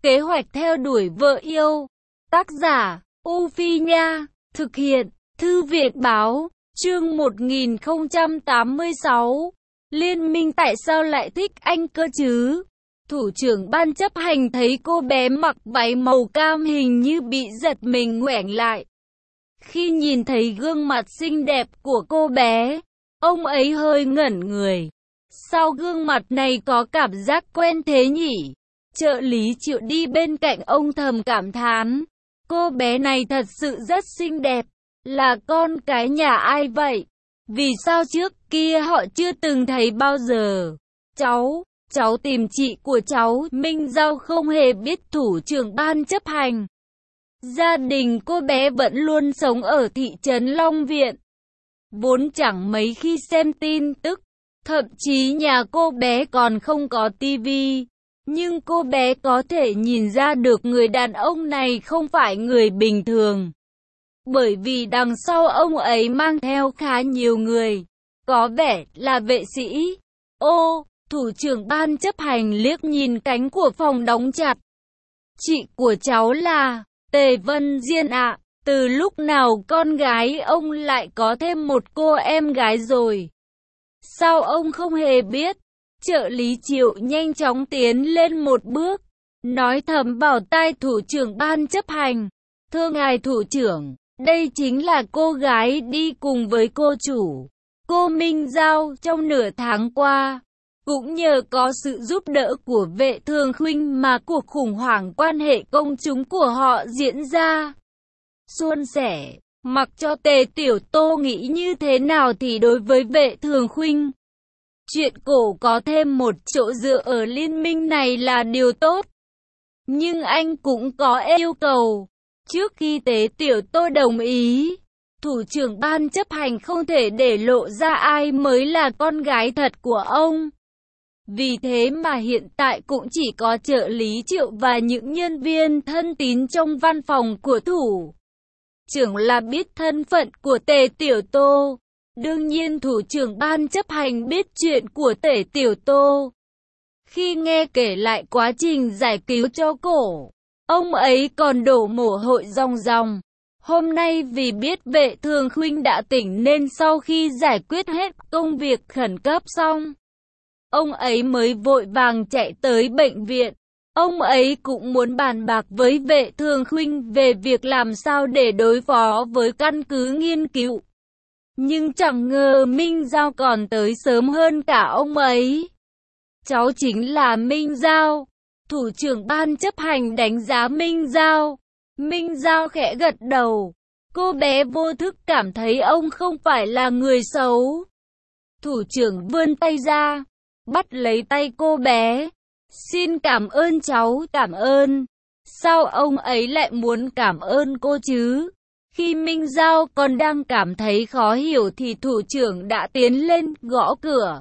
Kế hoạch theo đuổi vợ yêu. Tác giả, U Phi Nha. Thực hiện, Thư viện Báo. Chương 1086. Liên minh tại sao lại thích anh cơ chứ? Thủ trưởng ban chấp hành thấy cô bé mặc váy màu cam hình như bị giật mình ngoảnh lại. Khi nhìn thấy gương mặt xinh đẹp của cô bé, ông ấy hơi ngẩn người. Sao gương mặt này có cảm giác quen thế nhỉ? Trợ lý Triệu đi bên cạnh ông thầm cảm thán. Cô bé này thật sự rất xinh đẹp. Là con cái nhà ai vậy? Vì sao trước kia họ chưa từng thấy bao giờ? Cháu tìm chị của cháu. Minh Giao không hề biết thủ trưởng ban chấp hành. Gia đình cô bé vẫn luôn sống ở thị trấn Long Viện. Vốn chẳng mấy khi xem tin tức. Thậm chí nhà cô bé còn không có tivi. Nhưng cô bé có thể nhìn ra được người đàn ông này không phải người bình thường. Bởi vì đằng sau ông ấy mang theo khá nhiều người. Có vẻ là vệ sĩ. Ô, thủ trưởng ban chấp hành liếc nhìn cánh của phòng đóng chặt. Chị của cháu là Tề Vân Diên ạ. Từ lúc nào con gái ông lại có thêm một cô em gái rồi? Sao ông không hề biết? Trợ lý Triệu nhanh chóng tiến lên một bước, nói thầm vào tai thủ trưởng ban chấp hành. Thưa ngài thủ trưởng, đây chính là cô gái đi cùng với cô chủ, cô Minh Giao trong nửa tháng qua. Cũng nhờ có sự giúp đỡ của Vệ Thường Khuynh mà cuộc khủng hoảng quan hệ công chúng của họ diễn ra suôn sẻ. Mặc cho Tề Tiểu Tô nghĩ như thế nào thì đối với Vệ Thường Khuynh, chuyện cổ có thêm một chỗ dựa ở liên minh này là điều tốt. Nhưng anh cũng có yêu cầu. Trước khi Tề Tiểu Tô đồng ý, thủ trưởng ban chấp hành không thể để lộ ra ai mới là con gái thật của ông. Vì thế mà hiện tại cũng chỉ có trợ lý Triệu và những nhân viên thân tín trong văn phòng của thủ trưởng là biết thân phận của Tề Tiểu Tô. Đương nhiên thủ trưởng ban chấp hành biết chuyện của Tề Tiểu Tô. Khi nghe kể lại quá trình giải cứu cho cổ, ông ấy còn đổ mồ hôi ròng ròng. Hôm nay vì biết Vệ Thường Khuynh đã tỉnh nên sau khi giải quyết hết công việc khẩn cấp xong, ông ấy mới vội vàng chạy tới bệnh viện. Ông ấy cũng muốn bàn bạc với Vệ Thường Khuynh về việc làm sao để đối phó với căn cứ nghiên cứu. Nhưng chẳng ngờ Minh Giao còn tới sớm hơn cả ông ấy. Cháu chính là Minh Giao. Thủ trưởng ban chấp hành đánh giá Minh Giao. Minh Giao khẽ gật đầu. Cô bé vô thức cảm thấy ông không phải là người xấu. Thủ trưởng vươn tay ra, bắt lấy tay cô bé. Xin cảm ơn cháu, cảm ơn. Sao ông ấy lại muốn cảm ơn cô chứ? Khi Minh Giao còn đang cảm thấy khó hiểu thì thủ trưởng đã tiến lên gõ cửa.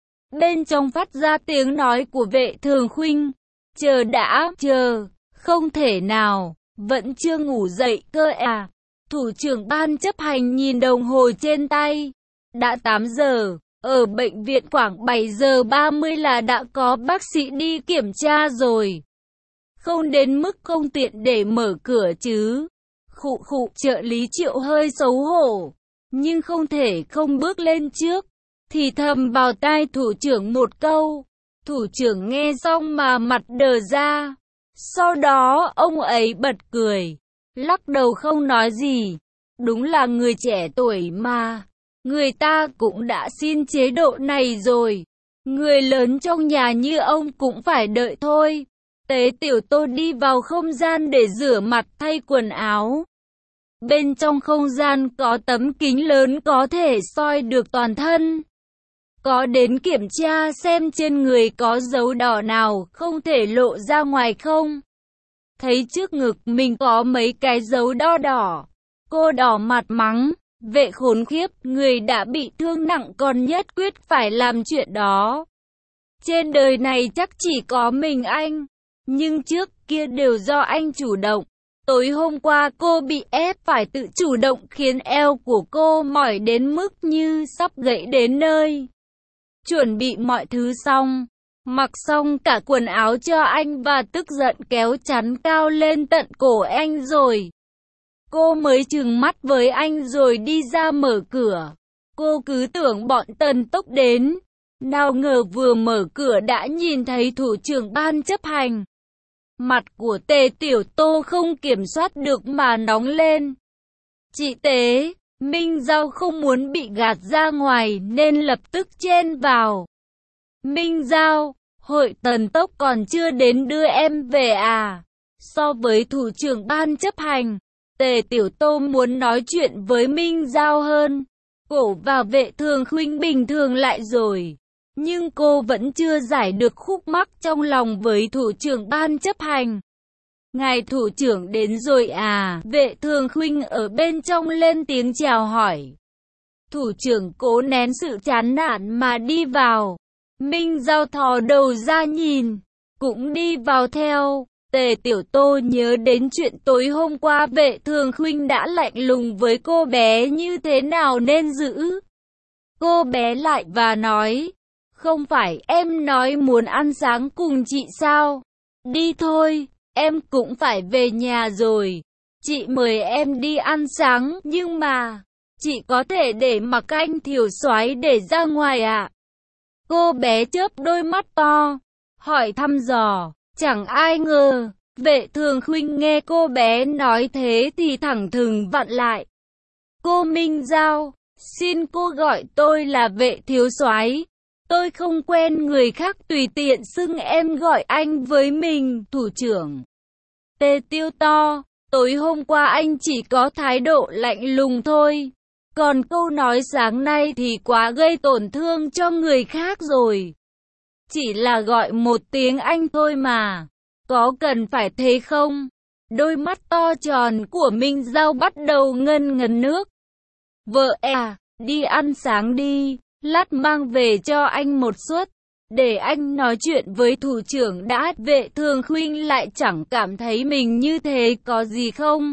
Bên trong phát ra tiếng nói của Vệ Thường Khuynh. Chờ đã, chờ, không thể nào, vẫn chưa ngủ dậy cơ à? Thủ trưởng ban chấp hành nhìn đồng hồ trên tay. Đã 8 giờ, ở bệnh viện khoảng 7 giờ 30 là đã có bác sĩ đi kiểm tra rồi. Không đến mức không tiện để mở cửa chứ. Trợ lý Triệu hơi xấu hổ, nhưng không thể không bước lên trước, thì thầm vào tai thủ trưởng một câu. Thủ trưởng nghe xong mà mặt đờ ra. Sau đó ông ấy bật cười, lắc đầu không nói gì. Đúng là người trẻ tuổi mà, người ta cũng đã xin chế độ này rồi. Người lớn trong nhà như ông cũng phải đợi thôi. Tề Tiểu Tô đi vào không gian để rửa mặt thay quần áo. Bên trong không gian có tấm kính lớn có thể soi được toàn thân. Có đến kiểm tra xem trên người có dấu đỏ nào không thể lộ ra ngoài không. Thấy trước ngực mình có mấy cái dấu đo đỏ. Cô đỏ mặt mắng. Vệ khốn khiếp, người đã bị thương nặng còn nhất quyết phải làm chuyện đó. Trên đời này chắc chỉ có mình anh. Nhưng trước kia đều do anh chủ động. Tối hôm qua cô bị ép phải tự chủ động khiến eo của cô mỏi đến mức như sắp gãy đến nơi. Chuẩn bị mọi thứ xong, Mặc xong cả quần áo cho anh và tức giận kéo chắn cao lên tận cổ anh rồi. Cô mới trừng mắt với anh rồi đi ra mở cửa. Cô cứ tưởng bọn Tần Tốc đến. Nào ngờ vừa mở cửa đã nhìn thấy thủ trưởng ban chấp hành. Mặt của Tề Tiểu Tô không kiểm soát được mà nóng lên. Chị Tế, Minh Giao không muốn bị gạt ra ngoài nên lập tức chen vào. Minh Giao, hội Tần Tốc còn chưa đến đưa em về à? So với thủ trưởng ban chấp hành, Tề Tiểu Tô muốn nói chuyện với Minh Giao hơn. Cổ và Vệ Thường Khuynh bình thường lại rồi. Nhưng cô vẫn chưa giải được khúc mắc trong lòng với thủ trưởng ban chấp hành. Ngài thủ trưởng đến rồi à? Vệ Thường Khuynh ở bên trong lên tiếng chào hỏi. Thủ trưởng cố nén sự chán nản mà đi vào. Minh Giao thò đầu ra nhìn, cũng đi vào theo. Tề Tiểu Tô nhớ đến chuyện tối hôm qua Vệ Thường Khuynh đã lạnh lùng với cô bé như thế nào nên giữ. Cô bé lại và nói, không phải em nói muốn ăn sáng cùng chị sao? Đi thôi, em cũng phải về nhà rồi. Chị mời em đi ăn sáng, nhưng mà chị có thể để mặc anh Thiểu Soái để ra ngoài ạ? Cô bé chớp đôi mắt to, hỏi thăm dò. Chẳng ai ngờ, Vệ Thường Khuynh nghe cô bé nói thế thì thẳng thừng vặn lại. Cô Minh Giao, xin cô gọi tôi là Vệ Thiếu Soái. Tôi không quen người khác tùy tiện xưng em gọi anh với mình. Thủ trưởng Tề Tiêu to, tối hôm qua anh chỉ có thái độ lạnh lùng thôi. Còn câu nói sáng nay thì quá gây tổn thương cho người khác rồi. Chỉ là gọi một tiếng anh thôi mà. Có cần phải thế không? Đôi mắt to tròn của Minh Giao bắt đầu ngân ngấn nước. Vợ à, đi ăn sáng đi. Lát mang về cho anh một suất. Để anh nói chuyện với thủ trưởng đã. Vệ Thường Khuynh lại chẳng cảm thấy mình như thế có gì không?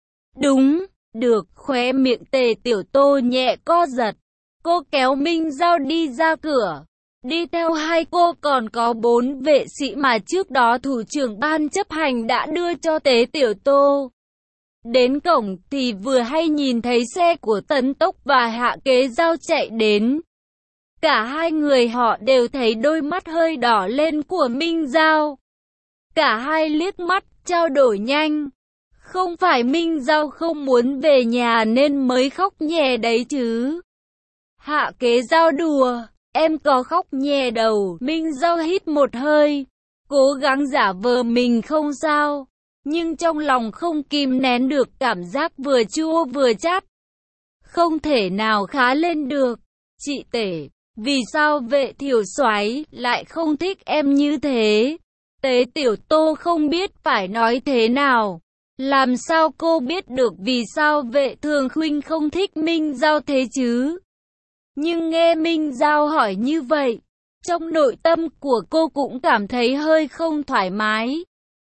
Đúng, được. Khóe miệng Tề Tiểu Tô nhẹ co giật. Cô kéo Minh Giao đi ra cửa. Đi theo hai cô còn có 4 vệ sĩ mà trước đó thủ trưởng ban chấp hành đã đưa cho Tề Tiểu Tô. Đến cổng thì vừa hay nhìn thấy xe của Tấn Tốc và Hạ Kế Giao chạy đến. Cả hai người họ đều thấy đôi mắt hơi đỏ lên của Minh Giao. Cả hai liếc mắt, trao đổi nhanh. Không phải Minh Giao không muốn về nhà nên mới khóc nhè đấy chứ? Hạ Kế Giao đùa, em có khóc nhè đầu. Minh Giao hít một hơi, cố gắng giả vờ mình không sao. Nhưng trong lòng không kìm nén được cảm giác vừa chua vừa chát. Không thể nào khá lên được. Chị Tể, vì sao Vệ Thiểu Soái lại không thích em như thế? Tế Tiểu Tô không biết phải nói thế nào. Làm sao cô biết được vì sao Vệ Thường Khuynh không thích Minh Giao thế chứ? Nhưng nghe Minh Giao hỏi như vậy, trong nội tâm của cô cũng cảm thấy hơi không thoải mái.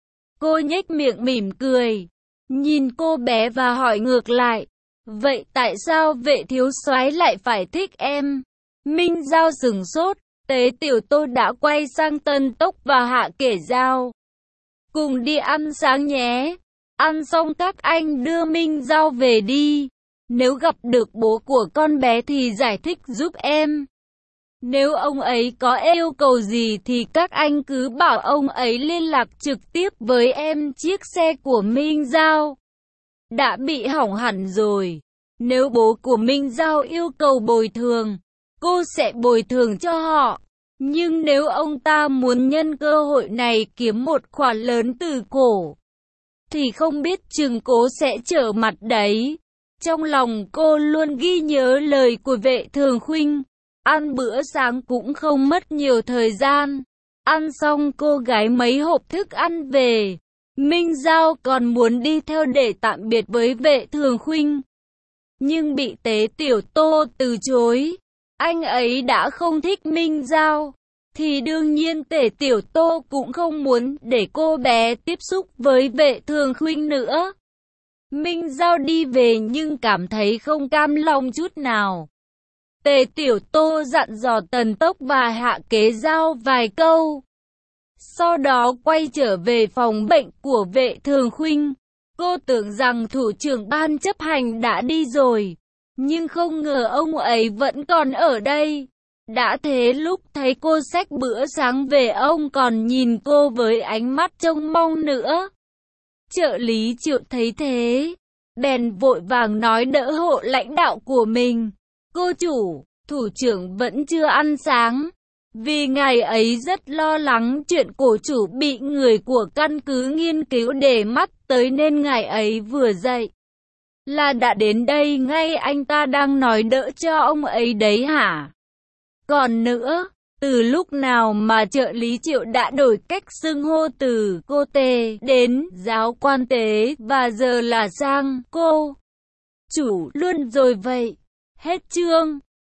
Cô nhếch miệng mỉm cười, nhìn cô bé và hỏi ngược lại, vậy tại sao Vệ Thiếu Soái lại phải thích em? Minh Giao sửng sốt, Tế Tiểu Tô đã quay sang Tấn Tốc và Hạ Kế Giao. Cùng đi ăn sáng nhé. Ăn xong các anh đưa Minh Giao về đi. Nếu gặp được bố của con bé thì giải thích giúp em. Nếu ông ấy có yêu cầu gì thì các anh cứ bảo ông ấy liên lạc trực tiếp với em. Chiếc xe của Minh Giao đã bị hỏng hẳn rồi. Nếu bố của Minh Giao yêu cầu bồi thường, cô sẽ bồi thường cho họ. Nhưng nếu ông ta muốn nhân cơ hội này kiếm một khoản lớn từ cổ, thì không biết chừng cô sẽ trở mặt đấy. Trong lòng cô luôn ghi nhớ lời của Vệ Thường Khuynh. Ăn bữa sáng cũng không mất nhiều thời gian. Ăn xong cô gái mấy hộp thức ăn về. Minh Giao còn muốn đi theo để tạm biệt với Vệ Thường Khuynh, nhưng bị Tế Tiểu Tô từ chối. Anh ấy đã không thích Minh Giao, thì đương nhiên Tề Tiểu Tô cũng không muốn để cô bé tiếp xúc với Vệ Thường Khuynh nữa. Minh Giao đi về nhưng cảm thấy không cam lòng chút nào. Tề Tiểu Tô dặn dò Tần Tốc và Hạ Kế Giao vài câu. Sau đó quay trở về phòng bệnh của Vệ Thường Khuynh. Cô tưởng rằng thủ trưởng ban chấp hành đã đi rồi, nhưng không ngờ ông ấy vẫn còn ở đây. Đã thế lúc thấy cô xách bữa sáng về, ông còn nhìn cô với ánh mắt trông mong nữa. Trợ lý Triệu thấy thế, bèn vội vàng nói đỡ hộ lãnh đạo của mình. Cô chủ, thủ trưởng vẫn chưa ăn sáng, vì ngày ấy rất lo lắng chuyện cổ chủ bị người của căn cứ nghiên cứu để mắt tới nên ngày ấy vừa dậy là đã đến đây ngay. Anh ta đang nói đỡ cho ông ấy đấy hả? Còn nữa, từ lúc nào mà trợ lý Triệu đã đổi cách xưng hô từ cô Tề đến giáo quan Tế và giờ là sang cô chủ luôn rồi vậy? Hết chương.